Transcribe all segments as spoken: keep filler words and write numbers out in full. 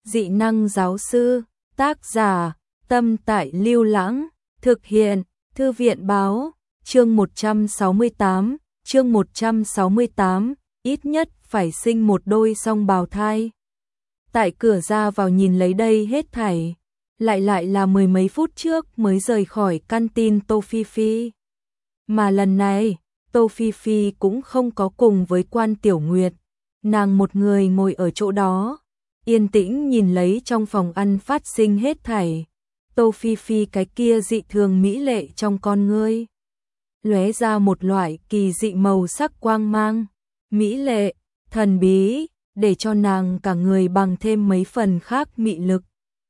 Dị năng giáo sư, tác giả, Tâm Tại Lưu Lãng, thực hiện, Thư viện báo, chương một trăm sáu mươi tám, chương một trăm sáu mươi tám, ít nhất phải sinh một đôi song bào thai. Tại cửa ra vào nhìn lấy đây hết thảy, lại lại là mười mấy phút trước mới rời khỏi căn tin Tô Phi Phi. Mà lần này, Tô Phi Phi cũng không có cùng với Quan Tiểu Nguyệt, nàng một người ngồi ở chỗ đó, yên tĩnh nhìn lấy trong phòng ăn phát sinh hết thảy. Tô Phi Phi cái kia dị thường mỹ lệ trong con ngươi, lóe ra một loại kỳ dị màu sắc quang mang, mỹ lệ, thần bí, để cho nàng cả người bằng thêm mấy phần khác mị lực.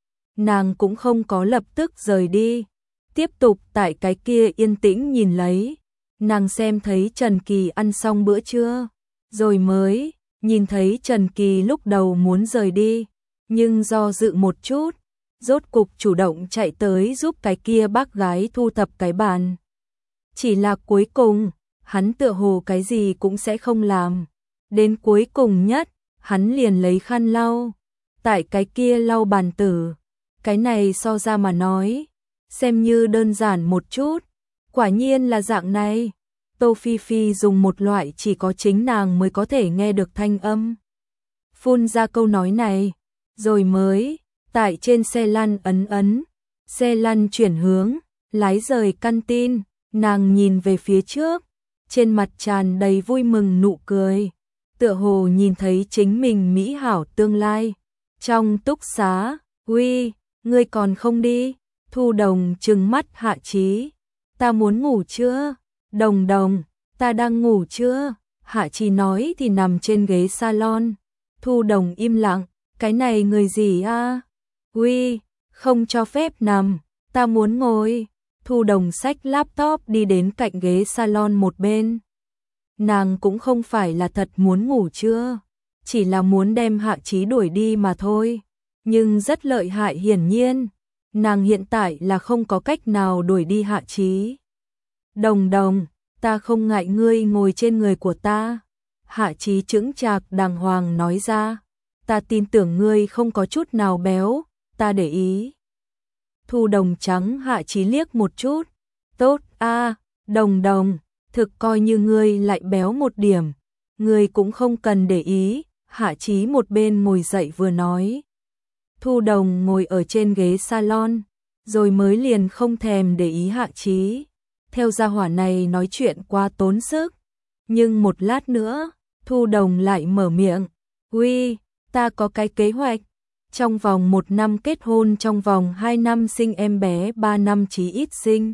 Nàng cũng không có lập tức rời đi, tiếp tục tại cái kia yên tĩnh nhìn lấy. Nàng xem thấy Trần Kỳ ăn xong bữa trưa, rồi mới nhìn thấy Trần Kỳ lúc đầu muốn rời đi, nhưng do dự một chút, rốt cục chủ động chạy tới giúp cái kia bác gái thu thập cái bàn. Chỉ là cuối cùng, hắn tựa hồ cái gì cũng sẽ không làm. Đến cuối cùng nhất, hắn liền lấy khăn lau, tại cái kia lau bàn tử. Cái này so ra mà nói, xem như đơn giản một chút, quả nhiên là dạng này. Tô Phi Phi dùng một loại chỉ có chính nàng mới có thể nghe được thanh âm, phun ra câu nói này, rồi mới tại trên xe lăn ấn ấn, xe lăn chuyển hướng, lái rời căn tin. Nàng nhìn về phía trước, trên mặt tràn đầy vui mừng nụ cười, tựa hồ nhìn thấy chính mình mỹ hảo tương lai. Trong túc xá, uy, ngươi còn không đi? Thu Đồng trừng mắt Hạ Chí, ta muốn ngủ chưa? Đồng Đồng, ta đang ngủ chưa? Hạ Chí nói thì nằm trên ghế salon. Thu Đồng im lặng, cái này người gì a? Uy, không cho phép nằm, ta muốn ngồi. Thu Đồng xách laptop đi đến cạnh ghế salon một bên. Nàng cũng không phải là thật muốn ngủ chưa, chỉ là muốn đem Hạ Chí đuổi đi mà thôi. Nhưng rất lợi hại, hiển nhiên, nàng hiện tại là không có cách nào đuổi đi Hạ Chí. Đồng Đồng, ta không ngại ngươi ngồi trên người của ta. Hạ Chí chững chạc đàng hoàng nói ra, ta tin tưởng ngươi không có chút nào béo, ta để ý. Thu Đồng trắng Hạ Chí liếc một chút, tốt a, Đồng Đồng, thực coi như ngươi lại béo một điểm, ngươi cũng không cần để ý. Hạ Chí một bên ngồi dậy vừa nói. Thu Đồng ngồi ở trên ghế salon, rồi mới liền không thèm để ý Hạ Chí. Theo gia hỏa này nói chuyện quá tốn sức. Nhưng một lát nữa, Thu Đồng lại mở miệng, uy, ta có cái kế hoạch. Trong vòng một năm kết hôn, trong vòng hai năm sinh em bé, ba năm chí ít sinh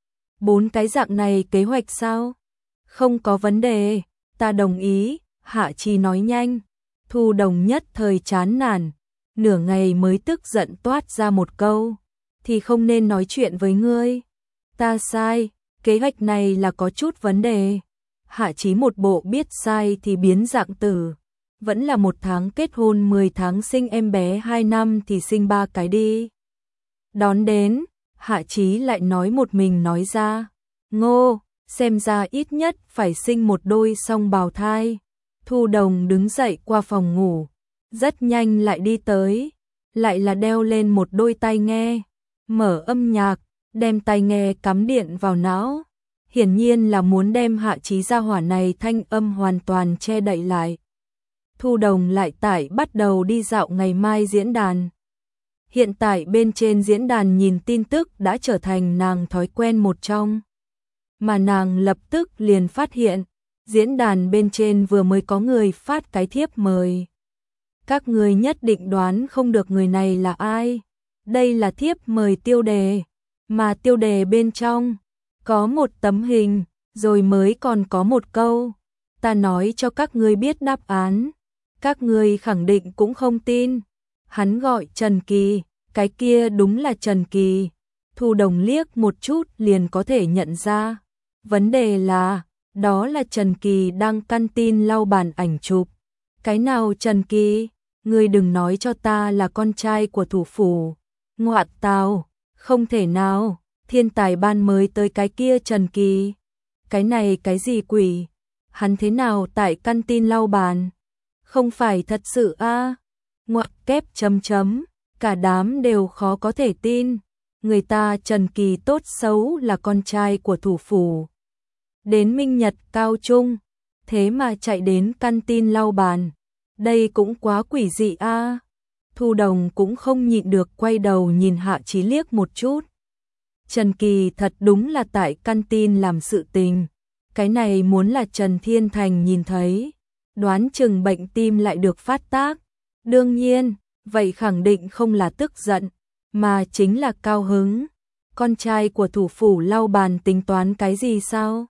bốn cái dạng này kế hoạch sao? Không có vấn đề, ta đồng ý. Hạ Chí nói nhanh. Thu Đồng nhất thời chán nản, nửa ngày mới tức giận toát ra một câu, thì không nên nói chuyện với ngươi. Ta sai, kế hoạch này là có chút vấn đề. Hạ Chí một bộ biết sai thì biến dạng tử, vẫn là một tháng kết hôn, mười tháng sinh em bé, hai năm thì sinh ba cái đi. Đón đến, Hạ Chí lại nói một mình nói ra, ngô, xem ra ít nhất phải sinh một đôi song bào thai. Thu Đồng đứng dậy qua phòng ngủ, rất nhanh lại đi tới, lại là đeo lên một đôi tai nghe, mở âm nhạc, đem tai nghe cắm điện vào não. Hiển nhiên là muốn đem Hạ Chí gia hỏa này thanh âm hoàn toàn che đậy lại. Thu Đồng lại tải bắt đầu đi dạo ngày mai diễn đàn. Hiện tại bên trên diễn đàn nhìn tin tức đã trở thành nàng thói quen một trong. Mà nàng lập tức liền phát hiện, diễn đàn bên trên vừa mới có người phát cái thiếp mời. Các người nhất định đoán không được người này là ai. Đây là thiếp mời tiêu đề, mà tiêu đề bên trong có một tấm hình, rồi mới còn có một câu, ta nói cho các ngươi biết đáp án, các ngươi khẳng định cũng không tin. Hắn gọi Trần Kỳ, cái kia đúng là Trần Kỳ. Thu Đồng liếc một chút liền có thể nhận ra. Vấn đề là, đó là Trần Kỳ đăng căn tin lau bàn ảnh chụp. Cái nào Trần Kỳ? Ngươi đừng nói cho ta là con trai của thủ phủ. Ngoạn tào, không thể nào, thiên tài ban mới tới cái kia Trần Kỳ. Cái này cái gì quỷ? Hắn thế nào tại căn tin lau bàn? Không phải thật sự a? ngoặc kép chấm chấm, cả đám đều khó có thể tin, người ta Trần Kỳ tốt xấu là con trai của thủ phủ. Đến Minh Nhật Cao Trung, thế mà chạy đến căn tin lau bàn, đây cũng quá quỷ dị a. À. Thu Đồng cũng không nhịn được quay đầu nhìn Hạ Chí liếc một chút. Trần Kỳ thật đúng là tại căn tin làm sự tình, cái này muốn là Trần Thiên Thành nhìn thấy, đoán chừng bệnh tim lại được phát tác. Đương nhiên, vậy khẳng định không là tức giận, mà chính là cao hứng. Con trai của thủ phủ lau bàn tính toán cái gì sao?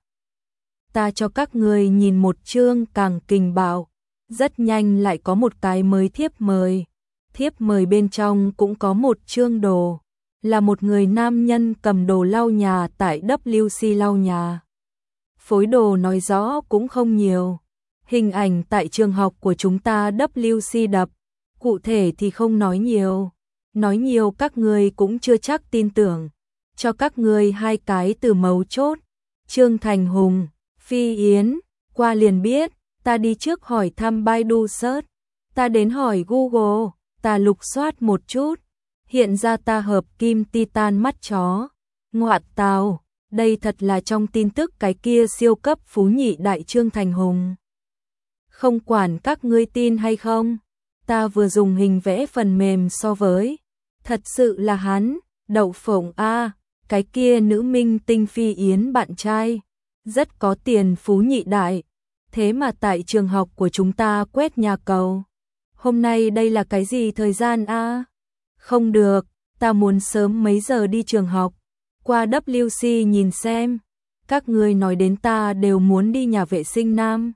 Ta cho các người nhìn một chương càng kình bạo, rất nhanh lại có một cái mới thiếp mời. Thiếp mời bên trong cũng có một chương đồ, là một người nam nhân cầm đồ lau nhà tại W C lau nhà. Phối đồ nói rõ cũng không nhiều, hình ảnh tại trường học của chúng ta W C đập, cụ thể thì không nói nhiều, nói nhiều các người cũng chưa chắc tin tưởng. Cho các người hai cái từ mấu chốt, Trương Thành Hùng, Phi Yến, qua liền biết, ta đi trước hỏi thăm Baidu search, ta đến hỏi Google, ta lục soát một chút, hiện ra ta hợp kim titan mắt chó. Ngoạn tào, đây thật là trong tin tức cái kia siêu cấp phú nhị đại Trương Thành Hùng. Không quản các ngươi tin hay không, ta vừa dùng hình vẽ phần mềm so với, thật sự là hắn, Đậu Phộng a, cái kia nữ minh tinh Phi Yến bạn trai, rất có tiền phú nhị đại, thế mà tại trường học của chúng ta quét nhà cầu. Hôm nay đây là cái gì thời gian a? À? Không được, ta muốn sớm mấy giờ đi trường học, qua W C nhìn xem, các người nói đến ta đều muốn đi nhà vệ sinh nam.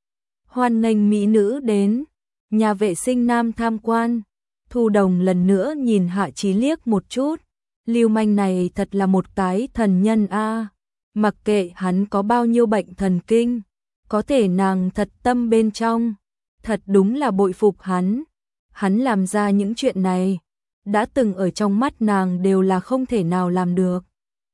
Hoan nghênh mỹ nữ đến nhà vệ sinh nam tham quan. Thu Đồng lần nữa nhìn Hạ Chí liếc một chút, lưu manh này thật là một cái thần nhân a. À. Mặc kệ hắn có bao nhiêu bệnh thần kinh, có thể nàng thật tâm bên trong, thật đúng là bội phục hắn. Hắn làm ra những chuyện này, đã từng ở trong mắt nàng đều là không thể nào làm được.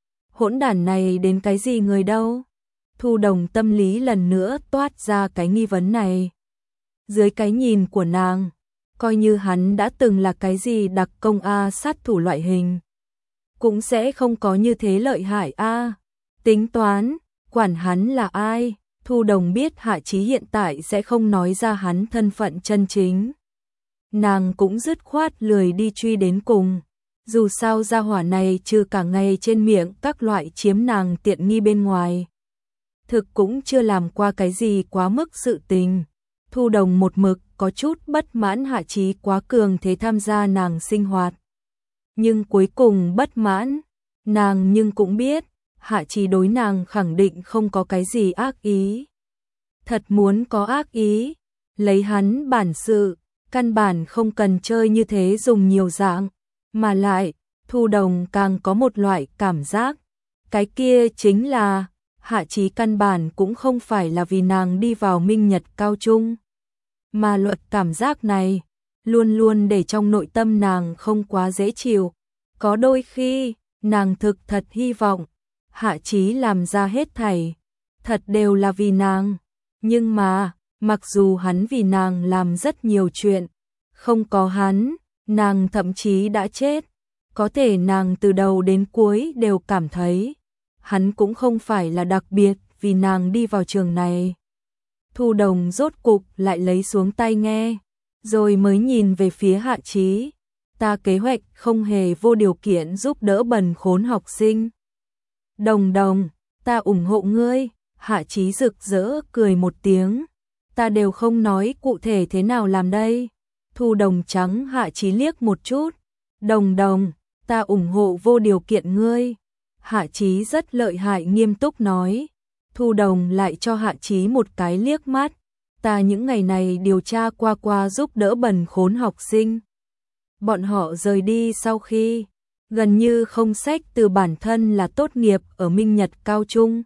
Hỗn đản này đến cái gì người đâu? Thu Đồng tâm lý lần nữa toát ra cái nghi vấn này. Dưới cái nhìn của nàng, coi như hắn đã từng là cái gì đặc công A sát thủ loại hình, cũng sẽ không có như thế lợi hại A. Tính toán, quản hắn là ai, Thu Đồng biết Hạ Chí hiện tại sẽ không nói ra hắn thân phận chân chính. Nàng cũng dứt khoát lười đi truy đến cùng, dù sao gia hỏa này trừ cả ngày trên miệng các loại chiếm nàng tiện nghi bên ngoài, thực cũng chưa làm qua cái gì quá mức sự tình. Thu Đồng một mực có chút bất mãn Hạ Chí quá cường thế tham gia nàng sinh hoạt. Nhưng cuối cùng bất mãn, nàng nhưng cũng biết, Hạ Chí đối nàng khẳng định không có cái gì ác ý. Thật muốn có ác ý, lấy hắn bản sự, căn bản không cần chơi như thế dùng nhiều dạng, mà lại, Thu Đồng càng có một loại cảm giác, cái kia chính là, Hạ Chí căn bản cũng không phải là vì nàng đi vào Minh Nhật Cao Trung, mà luật cảm giác này, luôn luôn để trong nội tâm nàng không quá dễ chịu. Có đôi khi, nàng thực thật hy vọng, Hạ Chí làm ra hết thảy, thật đều là vì nàng. Nhưng mà, mặc dù hắn vì nàng làm rất nhiều chuyện, không có hắn, nàng thậm chí đã chết. Có thể nàng từ đầu đến cuối đều cảm thấy, hắn cũng không phải là đặc biệt vì nàng đi vào trường này. Thu Đồng rốt cục lại lấy xuống tai nghe, rồi mới nhìn về phía Hạ Chí. Ta kế hoạch không hề vô điều kiện giúp đỡ bần khốn học sinh. Đồng Đồng, ta ủng hộ ngươi. Hạ Chí rực rỡ cười một tiếng. Ta đều không nói cụ thể thế nào làm đây. Thu Đồng trắng Hạ Chí liếc một chút. Đồng Đồng, ta ủng hộ vô điều kiện ngươi. Hạ Chí rất lợi hại nghiêm túc nói. Thu Đồng lại cho Hạ Chí một cái liếc mắt. Ta những ngày này điều tra qua qua giúp đỡ bần khốn học sinh. Bọn họ rời đi sau khi gần như không sách từ bản thân là tốt nghiệp ở Minh Nhật Cao Trung,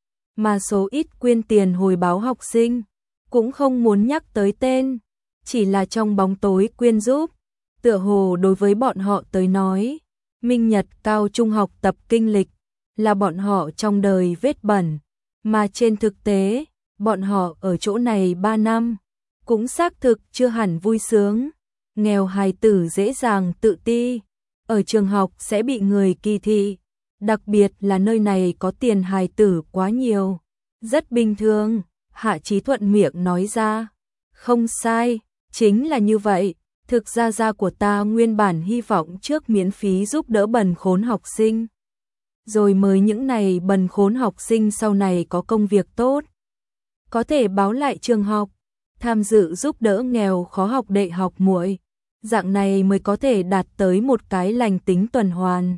mà số ít quyên tiền hồi báo học sinh, cũng không muốn nhắc tới tên, chỉ là trong bóng tối quyên giúp. Tựa hồ đối với bọn họ tới nói, Minh Nhật Cao Trung học tập kinh lịch là bọn họ trong đời vết bẩn, mà trên thực tế, bọn họ ở chỗ này ba năm, cũng xác thực chưa hẳn vui sướng. nghèo hài tử dễ dàng tự ti, ở trường học sẽ bị người kỳ thị, đặc biệt là nơi này có tiền hài tử quá nhiều. Rất bình thường, Hạ Chí thuận miệng nói ra. Không sai, chính là như vậy. Thực ra gia của ta nguyên bản hy vọng trước miễn phí giúp đỡ bần khốn học sinh. Rồi mới những này bần khốn học sinh sau này có công việc tốt. Có thể báo lại trường học, tham dự giúp đỡ nghèo khó học đệ học muội. Dạng này mới có thể đạt tới một cái lành tính tuần hoàn.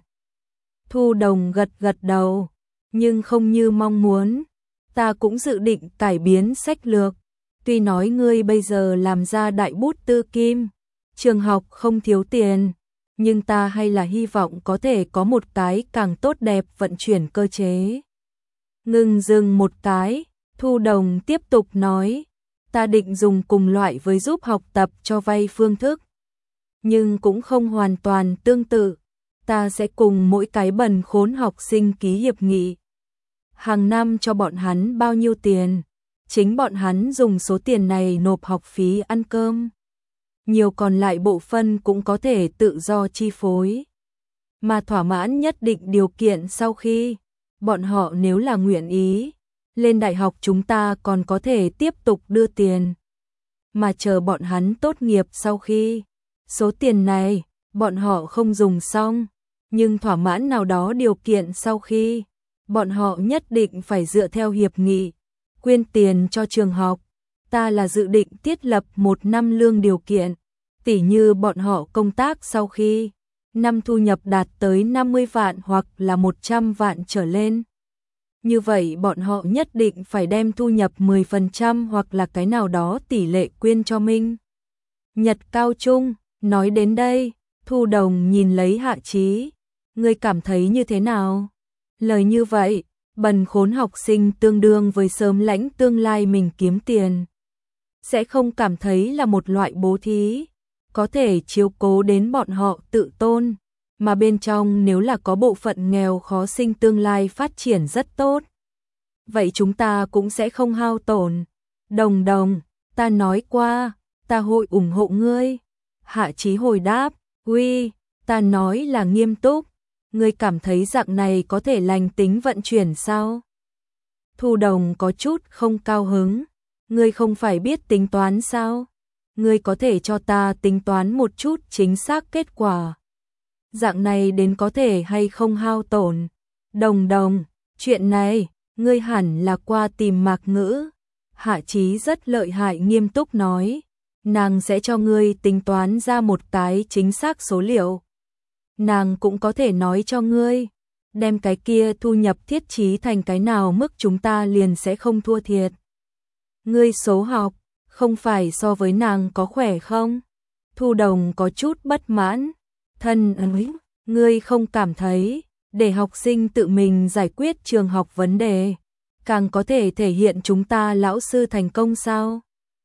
Thu Đồng gật gật đầu, nhưng không như mong muốn. Ta cũng dự định cải biến sách lược. Tuy nói ngươi bây giờ làm ra đại bút tư kim, trường học không thiếu tiền, nhưng ta hay là hy vọng có thể có một cái càng tốt đẹp vận chuyển cơ chế. Ngừng dừng một cái, Thu Đồng tiếp tục nói, ta định dùng cùng loại với giúp học tập cho vay phương thức, nhưng cũng không hoàn toàn tương tự. Ta sẽ cùng mỗi cái bần khốn học sinh ký hiệp nghị. Hàng năm cho bọn hắn bao nhiêu tiền, chính bọn hắn dùng số tiền này nộp học phí ăn cơm. Nhiều còn lại bộ phân cũng có thể tự do chi phối. Mà thỏa mãn nhất định điều kiện sau khi, bọn họ nếu là nguyện ý, lên đại học chúng ta còn có thể tiếp tục đưa tiền. Mà chờ bọn hắn tốt nghiệp sau khi, số tiền này, bọn họ không dùng xong, nhưng thỏa mãn nào đó điều kiện sau khi, bọn họ nhất định phải dựa theo hiệp nghị, quyên tiền cho trường học. Ta là dự định thiết lập một năm lương điều kiện, tỉ như bọn họ công tác sau khi, năm thu nhập đạt tới năm mươi vạn hoặc là một trăm vạn trở lên. Như vậy bọn họ nhất định phải đem thu nhập mười phần trăm hoặc là cái nào đó tỷ lệ quyên cho Minh Nhật Cao Trung. Nói đến đây, Thu Đồng nhìn lấy Hạ Chí. Ngươi cảm thấy như thế nào? Lời như vậy, bần khốn học sinh tương đương với sớm lãnh tương lai mình kiếm tiền. Sẽ không cảm thấy là một loại bố thí, có thể chiếu cố đến bọn họ tự tôn, mà bên trong nếu là có bộ phận nghèo khó sinh tương lai phát triển rất tốt. Vậy chúng ta cũng sẽ không hao tổn. Đồng Đồng, ta nói qua, ta hội ủng hộ ngươi. Hạ Chí hồi đáp, uy, ta nói là nghiêm túc. Ngươi cảm thấy dạng này có thể lành tính vận chuyển sao? Thu Đồng có chút không cao hứng. Ngươi không phải biết tính toán sao? Ngươi có thể cho ta tính toán một chút chính xác kết quả. Dạng này đến có thể hay không hao tổn. Đồng Đồng, chuyện này, ngươi hẳn là qua tìm Mạc Ngữ. Hạ Chí rất lợi hại nghiêm túc nói. Nàng sẽ cho ngươi tính toán ra một cái chính xác số liệu. Nàng cũng có thể nói cho ngươi, đem cái kia thu nhập thiết trí thành cái nào mức chúng ta liền sẽ không thua thiệt. Ngươi số học, không phải so với nàng có khỏe không? Thu Đồng có chút bất mãn. Thân ơi, ngươi không cảm thấy, để học sinh tự mình giải quyết trường học vấn đề, càng có thể thể hiện chúng ta lão sư thành công sao?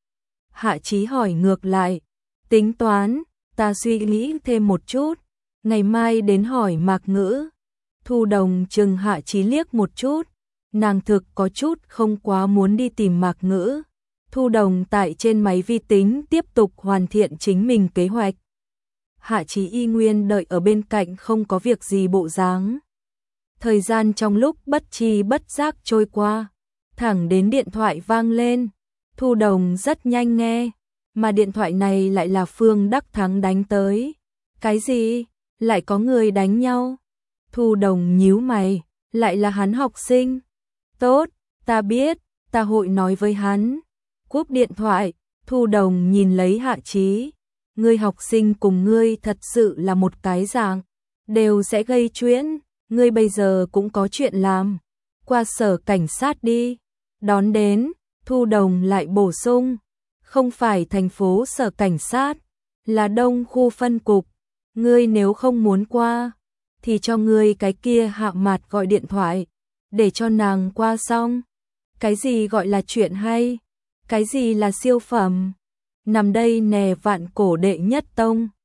Hạ Chí hỏi ngược lại, tính toán, ta suy nghĩ thêm một chút, ngày mai đến hỏi Mạc Ngữ. Thu Đồng chừng Hạ Chí liếc một chút, nàng thực có chút không quá muốn đi tìm Mạc Ngữ. Thu Đồng tại trên máy vi tính tiếp tục hoàn thiện chính mình kế hoạch. Hạ Chí y nguyên đợi ở bên cạnh không có việc gì bộ dáng. Thời gian trong lúc bất tri bất giác trôi qua, thẳng đến điện thoại vang lên. Thu Đồng rất nhanh nghe, mà điện thoại này lại là Phương Đắc Thắng đánh tới. Cái gì? Lại có người đánh nhau? Thu Đồng nhíu mày, lại là hắn học sinh. Tốt, ta biết, ta hội nói với hắn. Cúp điện thoại, Thu Đồng nhìn lấy Hạ Chí. Ngươi học sinh cùng ngươi thật sự là một cái dạng, đều sẽ gây chuyện, ngươi bây giờ cũng có chuyện làm. Qua sở cảnh sát đi. Đón đến, Thu Đồng lại bổ sung, không phải thành phố sở cảnh sát, là đông khu phân cục. Ngươi nếu không muốn qua, thì cho ngươi cái kia Hạ Mạt gọi điện thoại, để cho nàng qua xong. Cái gì gọi là chuyện hay? Cái gì là siêu phẩm? Nằm đây nè vạn cổ đệ nhất tông.